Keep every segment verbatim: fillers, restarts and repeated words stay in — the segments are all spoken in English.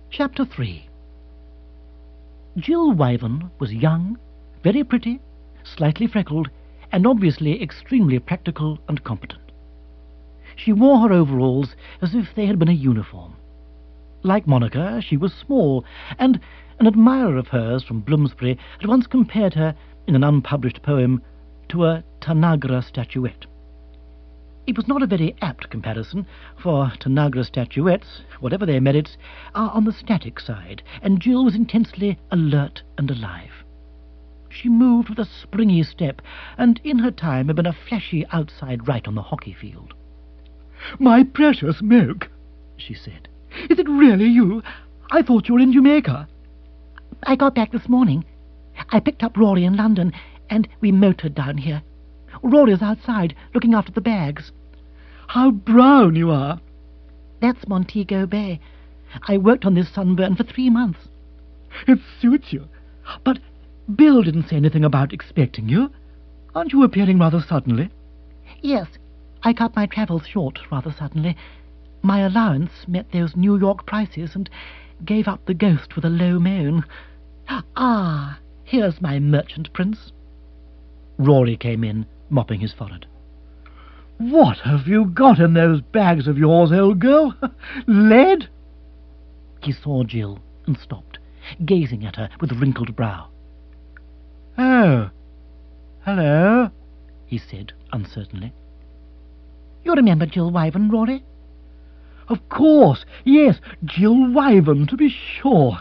Chapter three. Jill Wyvern was young, very pretty, slightly freckled, and obviously extremely practical and competent. She wore her overalls as if they had been a uniform. Like Monica, she was small, and an admirer of hers from Bloomsbury had once compared her, in an unpublished poem, to a Tanagra statuette. It was not a very apt comparison, for Tanagra statuettes, whatever their merits, are on the static side, and Jill was intensely alert and alive. She moved with a springy step, and in her time had been a flashy outside right on the hockey field. "My precious Moke," she said, "is it really you? I thought you were in Jamaica." "I got back this morning. I picked up Rory in London, and we motored down here. Rory's outside, looking after the bags." "How brown you are!" "That's Montego Bay. I worked on this sunburn for three months." "It suits you. But Bill didn't say anything about expecting you. Aren't you appearing rather suddenly?" "Yes, I cut my travels short rather suddenly. My allowance met those New York prices, and gave up the ghost with a low moan. Ah, here's my merchant prince." Rory came in, mopping his forehead. "What have you got in those bags of yours, old girl? Lead?" He saw Jill and stopped, gazing at her with wrinkled brow. "Oh, hello," he said uncertainly. "You remember Jill Wyvern, Rory?" "Of course, yes, Jill Wyvern, to be sure.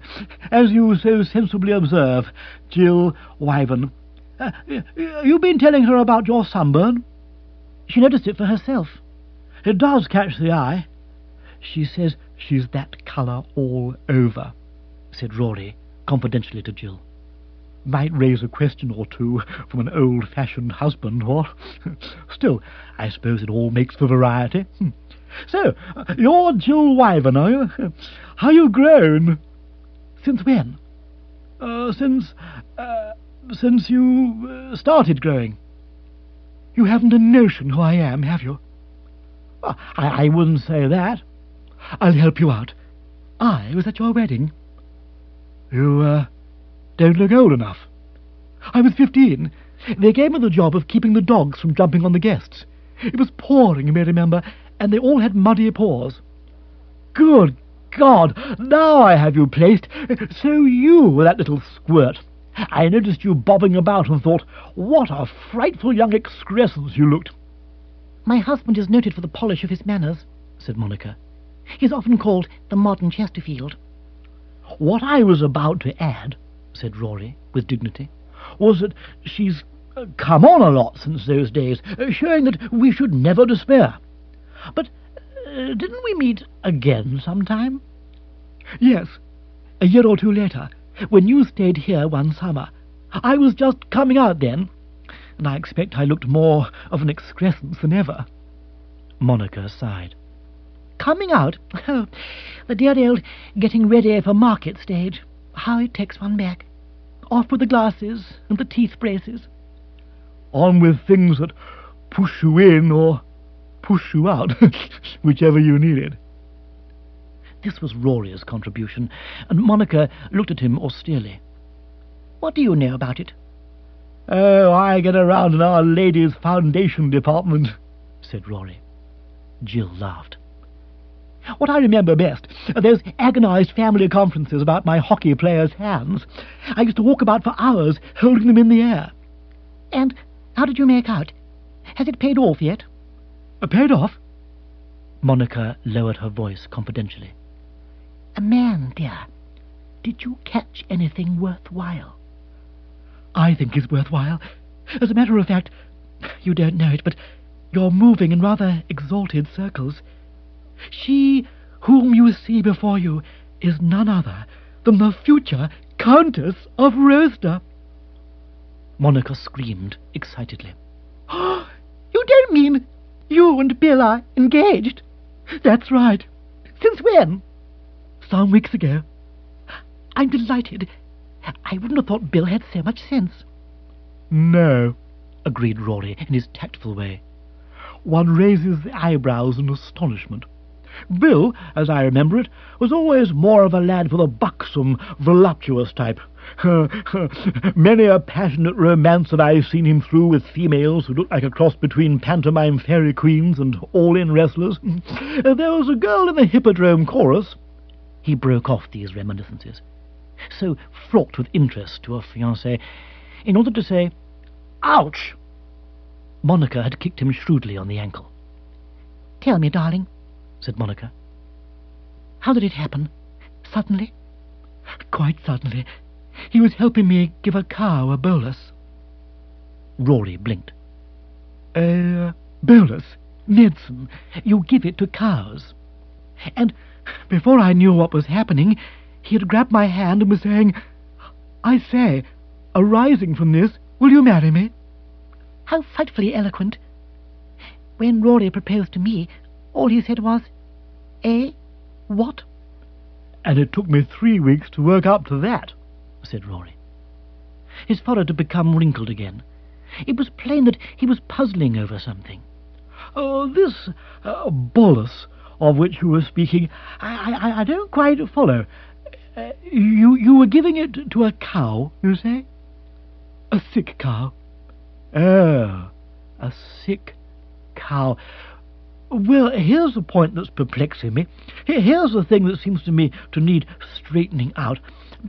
As you so sensibly observe, Jill Wyvern. Uh, you've been telling her about your sunburn?" "She noticed it for herself." "It does catch the eye. She says she's that colour all over," said Rory confidentially to Jill. "Might raise a question or two from an old-fashioned husband, what? Still, I suppose it all makes for variety. So, you're Jill Wyvern, are you? How you've grown!" "Since when?" Uh, since, uh, since you uh, started growing. You haven't a notion who I am, have you?" "Well, I, I wouldn't say that." "I'll help you out. I was at your wedding." "You, uh, don't look old enough." "I was fifteen. They gave me the job of keeping the dogs from jumping on the guests. It was pouring, you may remember, and they all had muddy paws." "Good God! Now I have you placed. So you were that little squirt. I noticed you bobbing about and thought, what a frightful young excrescence you looked." "My husband is noted for the polish of his manners," said Monica. "He's often called the modern Chesterfield." "What I was about to add," said Rory with dignity, "was that she's uh, come on a lot since those days, uh, showing that we should never despair. But uh, didn't we meet again sometime?" "Yes, a year or two later, when you stayed here one summer. I was just coming out then, and I expect I looked more of an excrescence than ever." Monica sighed. "Coming out? Oh, the dear old getting ready for market stage. How it takes one back. Off with the glasses and the teeth braces." "On with things that push you in or push you out, whichever you needed." This was Rory's contribution, and Monica looked at him austerely. "What do you know about it?" "Oh, I get around in Our Lady's Foundation Department," said Rory. Jill laughed. "What I remember best are those agonized family conferences about my hockey players' hands. I used to walk about for hours, holding them in the air." "And how did you make out? Has it paid off yet?" Uh, paid off?" Monica lowered her voice confidentially. "A man, dear. Did you catch anything worthwhile?" "I think it's worthwhile. As a matter of fact, you don't know it, but you're moving in rather exalted circles. She whom you see before you is none other than the future Countess of Roaster." Monica screamed excitedly. "Oh, you don't mean you and Bill are engaged?" "That's right." "Since when?" "Some weeks ago." "I'm delighted. I wouldn't have thought Bill had so much sense." "No," agreed Rory in his tactful way. "One raises the eyebrows in astonishment. Bill, as I remember it, was always more of a lad for the buxom, voluptuous type. Many a passionate romance have I seen him through with females who looked like a cross between pantomime fairy queens and all-in wrestlers. There was a girl in the Hippodrome chorus. He broke off these reminiscences, so fraught with interest to a fiancée, in order to say, "Ouch!" Monica had kicked him shrewdly on the ankle. "Tell me, darling," said Monica. "How did it happen? Suddenly?" "Quite suddenly. He was helping me give a cow a bolus." Rory blinked. A uh, bolus? Medicine. You give it to cows. And before I knew what was happening, he had grabbed my hand and was saying, "I say, arising from this, will you marry me?" How frightfully eloquent. When Rory proposed to me, all he said was, "Eh? What?" "And it took me three weeks to work up to that," said Rory. His forehead had become wrinkled again. It was plain that he was puzzling over something. "Oh, this uh, bolus of which you were speaking, I, I, I don't quite follow. Uh, you, you were giving it to a cow, you say?" "A sick cow." "Oh, a sick cow. Well, here's the point that's perplexing me. Here's the thing that seems to me to need straightening out.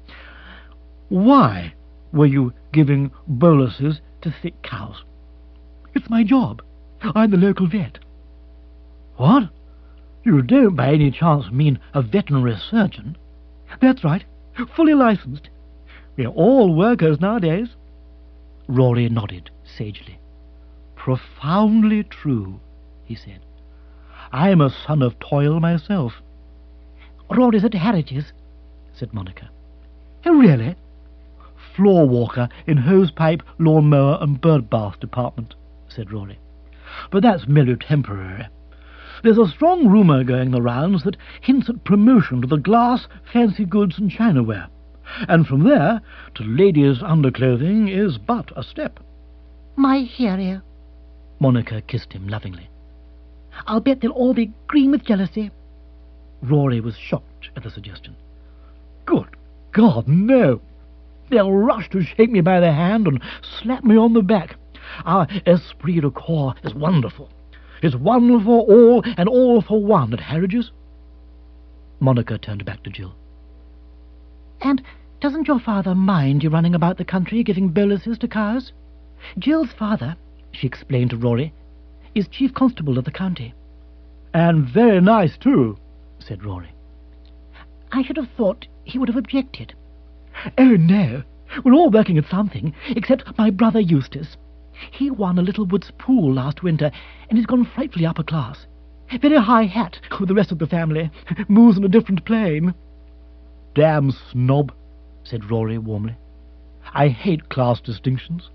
Why were you giving boluses to sick cows?" "It's my job. I'm the local vet." "What? You don't by any chance mean a veterinary surgeon?" "That's right. Fully licensed. We're all workers nowadays." Rory nodded sagely. "Profoundly true," he said. "I'm a son of toil myself." "Rory's at Harridge's," said Monica. "Oh, really?" "Floor walker in hosepipe, lawn-mower and bird-bath department," said Rory. "But that's merely temporary. There's a strong rumour going the rounds that hints at promotion to the glass, fancy goods and chinaware, and from there to ladies' underclothing is but a step." "My hero." Monica kissed him lovingly. "I'll bet they'll all be green with jealousy." Rory was shocked at the suggestion. "Good God, no! They'll rush to shake me by the hand and slap me on the back. Our esprit de corps is wonderful. It's one for all and all for one at Harridge's." Monica turned back to Jill. "And doesn't your father mind you running about the country giving boluses to cows? Jill's father," she explained to Rory, "is chief constable of the county." "And very nice, too," said Rory. "I should have thought he would have objected." "Oh, no. We're all working at something, except my brother Eustace. He won a Little Woods pool last winter, and he's gone frightfully upper class. Very high hat with the rest of the family. Moves on a different plane." "Damn snob," said Rory warmly. "I hate class distinctions."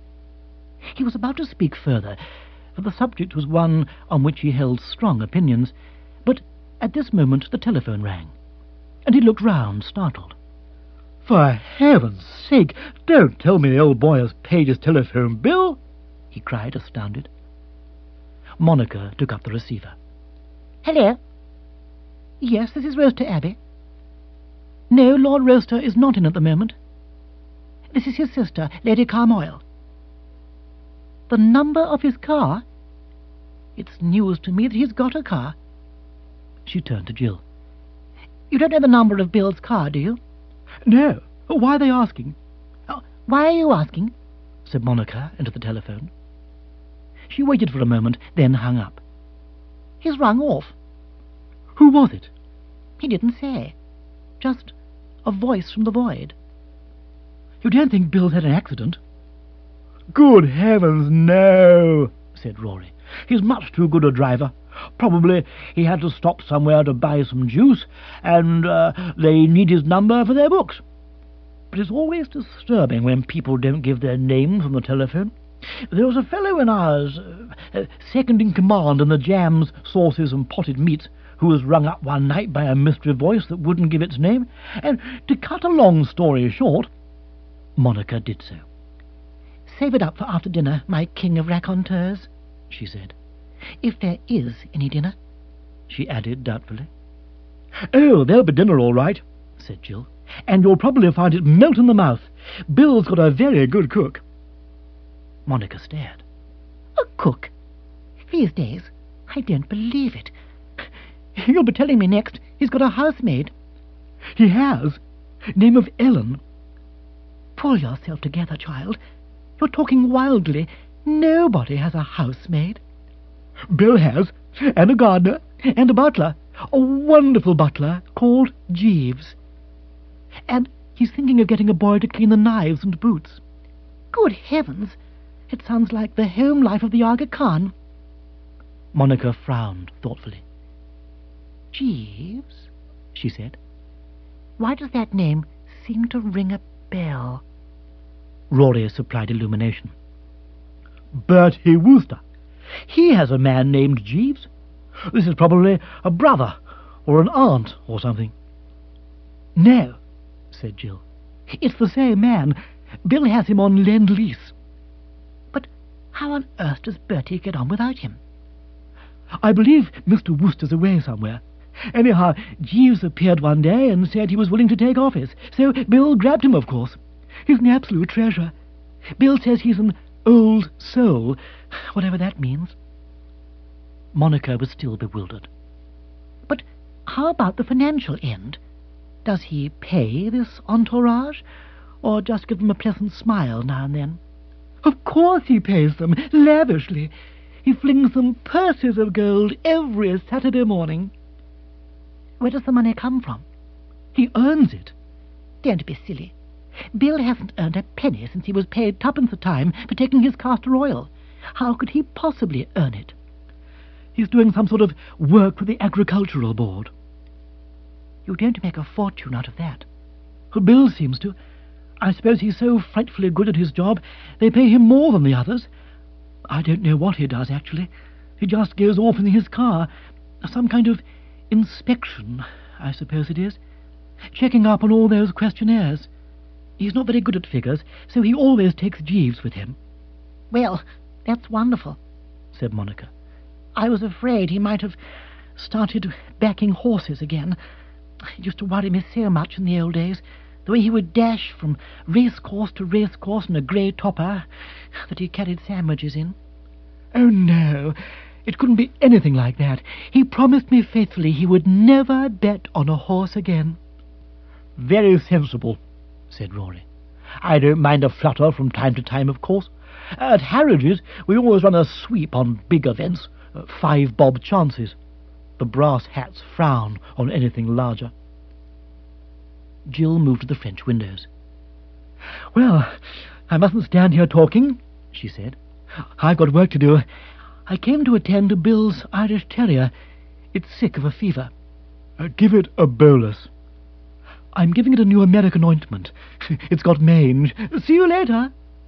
He was about to speak further, for the subject was one on which he held strong opinions, but at this moment the telephone rang, and he looked round, startled. "For heaven's sake, don't tell me the old boy has paid his telephone bill!" he cried, astounded. Monica took up the receiver. "Hello?" "Yes, this is Roaster Abbey." "No, Lord Roaster is not in at the moment. This is his sister, Lady Carmoyle." "The number of his car? It's news to me that he's got a car." She turned to Jill. "You don't know the number of Bill's car, do you?" "No. Why are they asking?" Oh, "why are you asking?" said Monica into the telephone. She waited for a moment, then hung up. "He's rung off." "Who was it?" "He didn't say. Just a voice from the void." "You don't think Bill's had an accident?" "Good heavens, no," said Rory. "He's much too good a driver. Probably he had to stop somewhere to buy some juice, and uh, they need his number for their books. But it's always disturbing when people don't give their names on the telephone. There was a fellow in ours, uh, second in command in the jams, sauces and potted meats, who was rung up one night by a mystery voice that wouldn't give its name, and to cut a long story short—" Monica did so. "Save it up for after dinner, my king of raconteurs," she said. "If there is any dinner." she added doubtfully. "Oh, there'll be dinner all right," said Jill, "and you'll probably find it melt in the mouth. Bill's got a very good cook." Monica stared. A cook? These days? I don't believe it. You'll be telling me next he's got a housemaid. "He has. Name of Ellen." Pull yourself together, child. You're talking wildly. Nobody has a housemaid. "Bill has, and a gardener, and a butler. A wonderful butler called Jeeves. And he's thinking of getting a boy to clean the knives and boots." Good heavens! It sounds like the home life of the Aga Khan. Monica frowned thoughtfully. Jeeves, she said. Why does that name seem to ring a bell? Rory supplied illumination. "Bertie Wooster. He has a man named Jeeves. This is probably a brother or an aunt or something." "No," said Jill. "It's the same man. Bill has him on Lend-Lease." But how on earth does Bertie get on without him? "I believe Mister Wooster's away somewhere. Anyhow, Jeeves appeared one day and said he was willing to take office, so Bill grabbed him, of course. He's an absolute treasure. Bill says he's an old soul, whatever that means." Monica was still bewildered. But how about the financial end? Does he pay this entourage, or just give them a pleasant smile now and then? "Of course he pays them, lavishly. He flings them purses of gold every Saturday morning." Where does the money come from? "He earns it." Don't be silly. Bill hasn't earned a penny since he was paid twopence a time for taking his castor oil. How could he possibly earn it? "He's doing some sort of work for the Agricultural Board." You don't make a fortune out of that. Well, Bill seems to. I suppose he's so frightfully good at his job, they pay him more than the others. I don't know what he does, actually. He just goes off in his car. Some kind of inspection, I suppose it is. Checking up on all those questionnaires. He's not very good at figures, so he always takes Jeeves with him." "Well, that's wonderful," said Monica. "I was afraid he might have started backing horses again. It used to worry me so much in the old days, the way he would dash from racecourse to racecourse in a grey topper that he carried sandwiches in." "Oh, no, it couldn't be anything like that. He promised me faithfully he would never bet on a horse again." "Very sensible," said Rory. "I don't mind a flutter from time to time, of course. At Harridge's we always run a sweep on big events, uh, five bob chances. The brass hats frown on anything larger." Jill moved to the French windows. "Well, I mustn't stand here talking," she said. "I've got work to do. I came to attend to Bill's Irish Terrier. It's sick of a fever." Uh, "give it a bolus." "I'm giving it a new American ointment. It's got mange. See you later."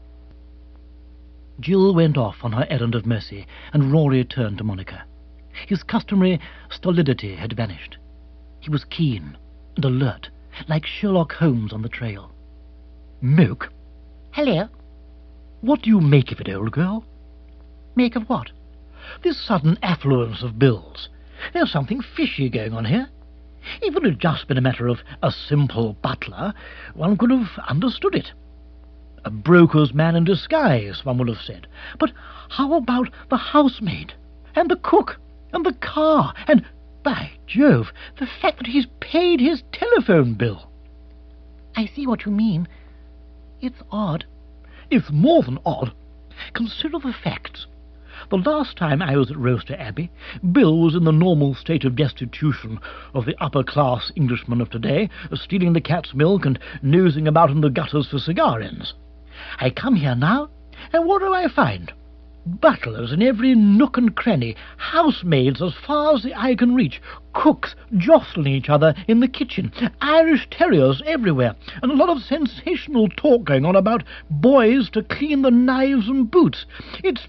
Jill went off on her errand of mercy, and Rory turned to Monica. His customary stolidity had vanished. He was keen and alert, like Sherlock Holmes on the trail. "Milk? "Hello." What do you make of it, old girl?" "Make of what?" "This sudden affluence of Bill's. There's something fishy going on here. If it had just been a matter of a simple butler, one could have understood it. A broker's man in disguise, one would have said. But how about the housemaid, and the cook, and the car, and, by Jove, the fact that he's paid his telephone bill?" "I see what you mean. It's odd." "It's more than odd. Consider the facts. The last time I was at Roaster Abbey, Bill was in the normal state of destitution of the upper-class Englishman of today, stealing the cat's milk and nosing about in the gutters for cigar ends. I come here now, and what do I find? Butlers in every nook and cranny, housemaids as far as the eye can reach, cooks jostling each other in the kitchen, Irish terriers everywhere, and a lot of sensational talk going on about boys to clean the knives and boots. It's...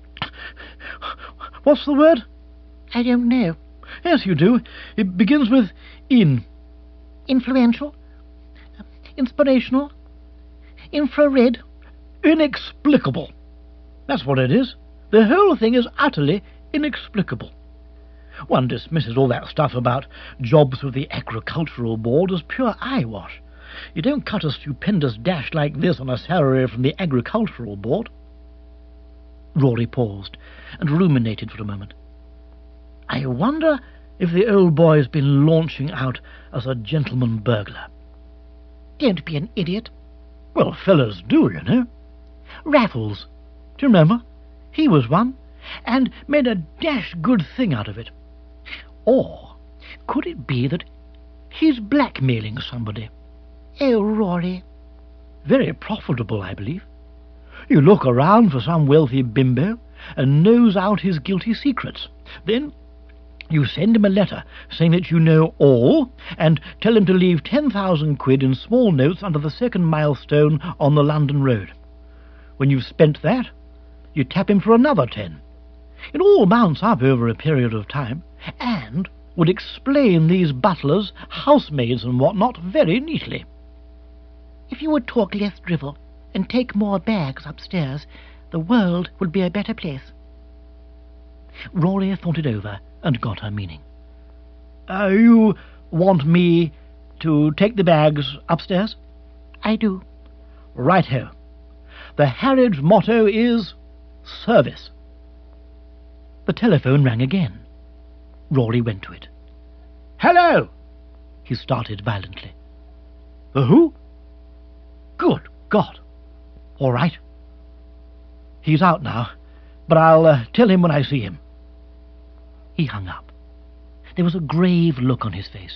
What's the word?" "I don't know." "Yes, you do. It begins with in." "Influential? Inspirational? Infrared?" "Inexplicable. That's what it is. The whole thing is utterly inexplicable. One dismisses all that stuff about jobs with the Agricultural Board as pure eyewash. You don't cut a stupendous dash like this on a salary from the Agricultural Board. Rory paused and ruminated for a moment. I wonder if the old boy's been launching out as a gentleman burglar. Don't be an idiot. Well, fellas do, you know. Raffles. Do you remember? He was one, and made a dash good thing out of it. Or could it be that he's blackmailing somebody? Oh, Rory. Very profitable, I believe. You look around for some wealthy bimbo and nose out his guilty secrets. Then you send him a letter saying that you know all, and tell him to leave ten thousand quid in small notes under the second milestone on the London road. When you've spent that, you tap him for another ten. It all mounts up over a period of time, and would explain these butlers, housemaids, and what not very neatly. If you would talk less drivel and take more bags upstairs, the world would be a better place. Rory thought it over and got her meaning. Uh, you want me to take the bags upstairs? I do. Right-ho. The Harridge motto is service. The telephone rang again. Rory went to it. Hello! He started violently. The who? Good God! All right. He's out now, but I'll uh, tell him when I see him. He hung up. There was a grave look on his face.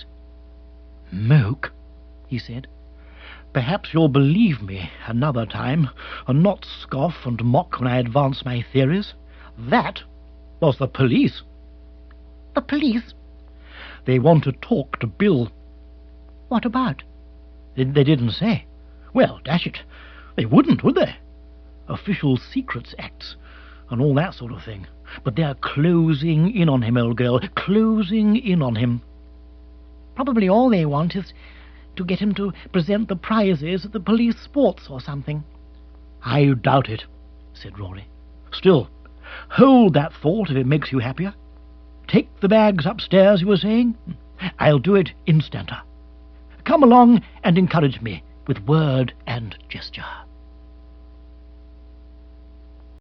Moke, he said, perhaps you'll believe me another time, and not scoff and mock when I advance my theories. That was the police. The police? They want to talk to Bill. What about? They, they didn't say. Well, dash it, they wouldn't, would they? Official Secrets Acts and all that sort of thing. But they're closing in on him, old girl, closing in on him. Probably all they want is to get him to present the prizes at the police sports or something. I doubt it, said Rory. Still, hold that thought if it makes you happier. Take the bags upstairs, you were saying? I'll do it instanter. Come along and encourage me with word and gesture.